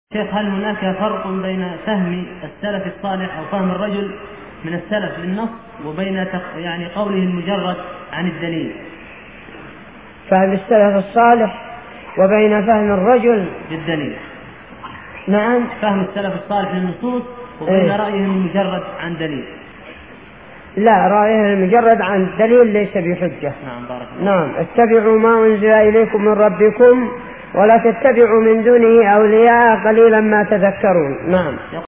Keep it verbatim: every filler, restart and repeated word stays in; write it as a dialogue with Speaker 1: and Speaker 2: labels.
Speaker 1: شيخ، هل هناك فرق بين فهم السلف الصالح أو فهم الرجل من السلف للنص وبين يعني قوله المجرد عن الدليل؟
Speaker 2: فهم السلف الصالح وبين فهم الرجل
Speaker 1: بالدليل.
Speaker 2: نعم،
Speaker 1: فهم السلف الصالح للنصوص وبين
Speaker 2: إيه؟
Speaker 1: رأيهم المجرد عن دليل.
Speaker 2: لا، رأيه المجرد عن دليل ليس بحجة.
Speaker 1: نعم، بارك الله.
Speaker 2: نعم، اتبعوا ما أنزل إليكم من ربكم ولا تتبعوا من دونه أولياء قليلا ما تذكرون. نعم.